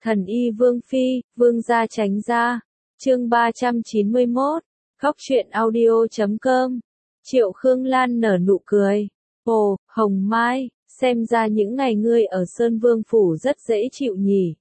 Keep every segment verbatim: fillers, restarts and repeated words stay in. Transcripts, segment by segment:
Thần y Vương Phi, Vương gia tránh ra. Chương ba trăm chín mươi mốt, Góc truyện audio chấm com. Triệu Khương Lan nở nụ cười. Ồ, Hồng Mai, xem ra những ngày ngươi ở Sơn Vương Phủ rất dễ chịu nhỉ.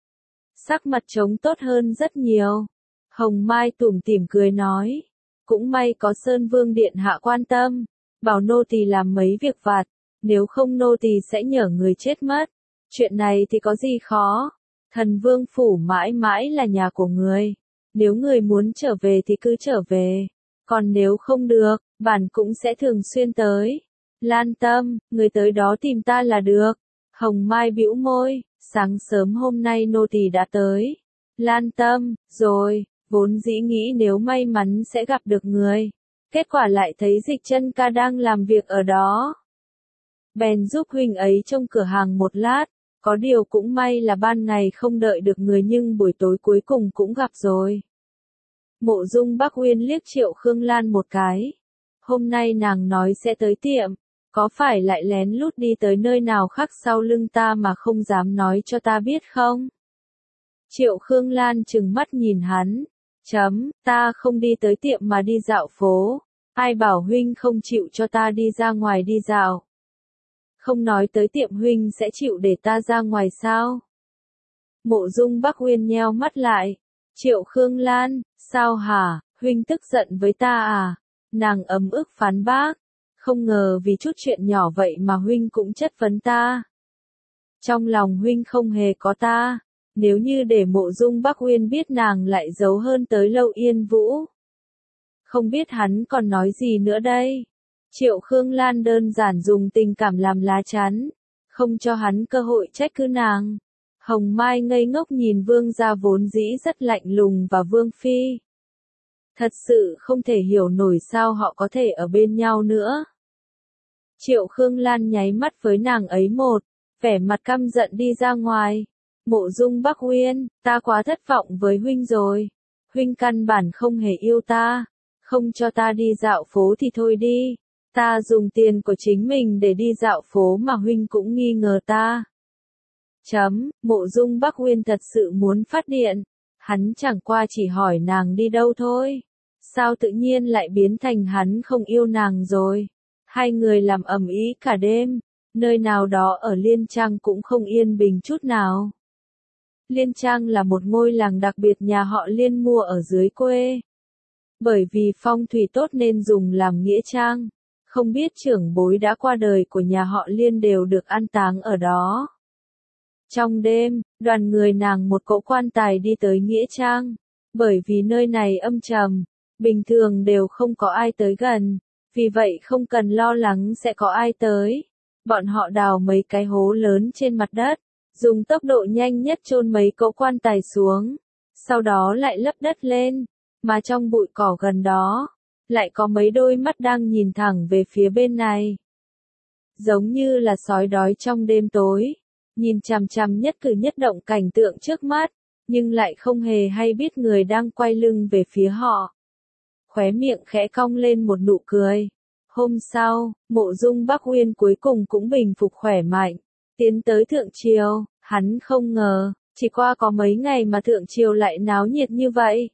Sắc mặt trông tốt hơn rất nhiều. Hồng Mai tủm tỉm cười nói. Cũng may có Sơn Vương Điện hạ quan tâm, bảo nô tỳ làm mấy việc vặt, nếu không nô tỳ sẽ nhờ người chết mất. Chuyện này thì có gì khó, Thần Vương Phủ mãi mãi là nhà của người. Nếu người muốn trở về thì cứ trở về, còn nếu không được, bản cũng sẽ thường xuyên tới. Lan tâm, người tới đó tìm ta là được. Hồng Mai bĩu môi, sáng sớm hôm nay nô tỳ đã tới. Lan tâm, rồi, vốn dĩ nghĩ nếu may mắn sẽ gặp được người. Kết quả lại thấy Dịch Chân ca đang làm việc ở đó. Bèn giúp huynh ấy trong cửa hàng một lát, có điều cũng may là ban ngày không đợi được người nhưng buổi tối cuối cùng cũng gặp rồi. Mộ Dung Bắc Uyên liếc Triệu Khương Lan một cái. Hôm nay nàng nói sẽ tới tiệm, có phải lại lén lút đi tới nơi nào khác sau lưng ta mà không dám nói cho ta biết không? Triệu Khương Lan trừng mắt nhìn hắn. Chấm, ta không đi tới tiệm mà đi dạo phố. Ai bảo huynh không chịu cho ta đi ra ngoài đi dạo? Không nói tới tiệm huynh sẽ chịu để ta ra ngoài sao? Mộ Dung Bắc Uyên nheo mắt lại. Triệu Khương Lan, sao hả, huynh tức giận với ta à? Nàng ấm ức phán bác. Không ngờ vì chút chuyện nhỏ vậy mà huynh cũng chất vấn ta. Trong lòng huynh không hề có ta. Nếu như để Mộ Dung Bắc Uyên biết nàng lại giấu hơn tới Lâu Yên Vũ. Không biết hắn còn nói gì nữa đây. Triệu Khương Lan đơn giản dùng tình cảm làm lá chắn, không cho hắn cơ hội trách cứ nàng. Hồng Mai ngây ngốc nhìn Vương gia vốn dĩ rất lạnh lùng và Vương Phi. Thật sự không thể hiểu nổi sao họ có thể ở bên nhau nữa. Triệu Khương Lan nháy mắt với nàng ấy một, vẻ mặt căm giận đi ra ngoài. Mộ Dung Bắc Uyên, ta quá thất vọng với huynh rồi. Huynh căn bản không hề yêu ta, không cho ta đi dạo phố thì thôi đi. Ta dùng tiền của chính mình để đi dạo phố mà huynh cũng nghi ngờ ta. Chấm, Mộ Dung Bắc Uyên thật sự muốn phát điện. Hắn chẳng qua chỉ hỏi nàng đi đâu thôi. Sao tự nhiên lại biến thành hắn không yêu nàng rồi? Hai người làm ầm ĩ cả đêm, nơi nào đó ở Liên Trang cũng không yên bình chút nào. Liên Trang là một ngôi làng đặc biệt nhà họ Liên mua ở dưới quê. Bởi vì phong thủy tốt nên dùng làm nghĩa trang. Không biết trưởng bối đã qua đời của nhà họ Liên đều được an táng ở đó. Trong đêm, đoàn người nàng một cỗ quan tài đi tới nghĩa trang. Bởi vì nơi này âm trầm, bình thường đều không có ai tới gần. Vì vậy không cần lo lắng sẽ có ai tới. Bọn họ đào mấy cái hố lớn trên mặt đất, dùng tốc độ nhanh nhất chôn mấy cỗ quan tài xuống. Sau đó lại lấp đất lên, mà trong bụi cỏ gần đó, lại có mấy đôi mắt đang nhìn thẳng về phía bên này. Giống như là sói đói trong đêm tối, nhìn chằm chằm nhất cử nhất động cảnh tượng trước mắt, nhưng lại không hề hay biết người đang quay lưng về phía họ. Khóe miệng khẽ cong lên một nụ cười. Hôm sau, Mộ Dung Bắc Uyên cuối cùng cũng bình phục khỏe mạnh, tiến tới Thượng Triều. Hắn không ngờ, chỉ qua có mấy ngày mà Thượng Triều lại náo nhiệt như vậy.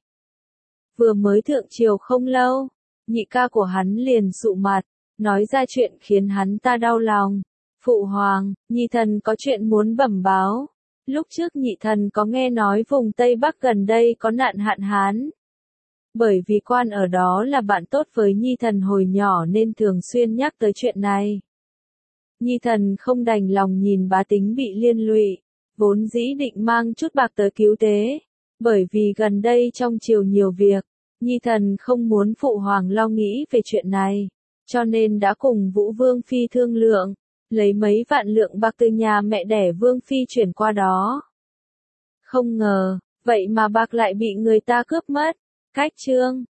Vừa mới Thượng Triều không lâu, nhị ca của hắn liền sụ mặt, nói ra chuyện khiến hắn ta đau lòng. Phụ hoàng, nhị thần có chuyện muốn bẩm báo. Lúc trước nhị thần có nghe nói vùng Tây Bắc gần đây có nạn hạn hán. Bởi vì quan ở đó là bạn tốt với nhi thần hồi nhỏ nên thường xuyên nhắc tới chuyện này. Nhi thần không đành lòng nhìn bá tính bị liên lụy, vốn dĩ định mang chút bạc tới cứu tế. Bởi vì gần đây trong triều nhiều việc, nhi thần không muốn phụ hoàng lo nghĩ về chuyện này, cho nên đã cùng Vũ Vương Phi thương lượng, lấy mấy vạn lượng bạc từ nhà mẹ đẻ Vương Phi chuyển qua đó. Không ngờ, vậy mà bạc lại bị người ta cướp mất. Cách chương,